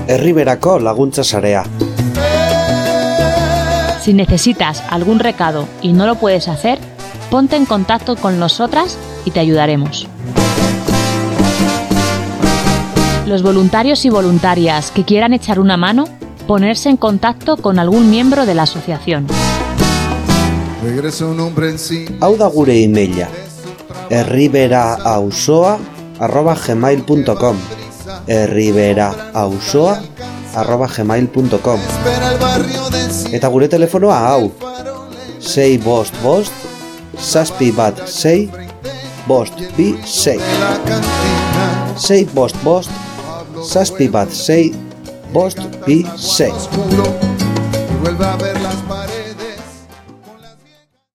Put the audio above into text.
Herriberako laguntza sarea. Si necesitas algún recado y no lo puedes hacer, ponte en contacto con nosotras y te ayudaremos. Los voluntarios y voluntarias que quieran echar una mano, ponerse en contacto con algún miembro de la asociación. Hau da gure emaila: herriberaaauzoa@gmail.com herriberaaauzoa@gmail.com. Eta gure telefonoa hau: 655 716 526. 655 716 526.